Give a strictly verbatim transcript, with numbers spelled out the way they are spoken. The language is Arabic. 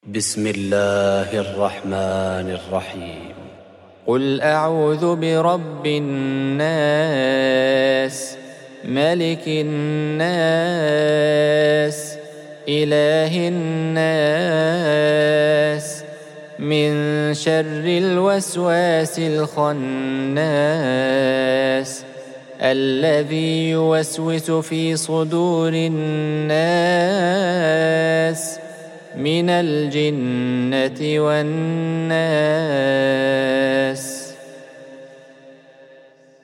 بسم الله الرحمن الرحيم. قل أعوذ برب الناس، ملك الناس، إله الناس، من شر الوسواس الخناس، الذي يوسوس في صدور الناس من الجنة والناس.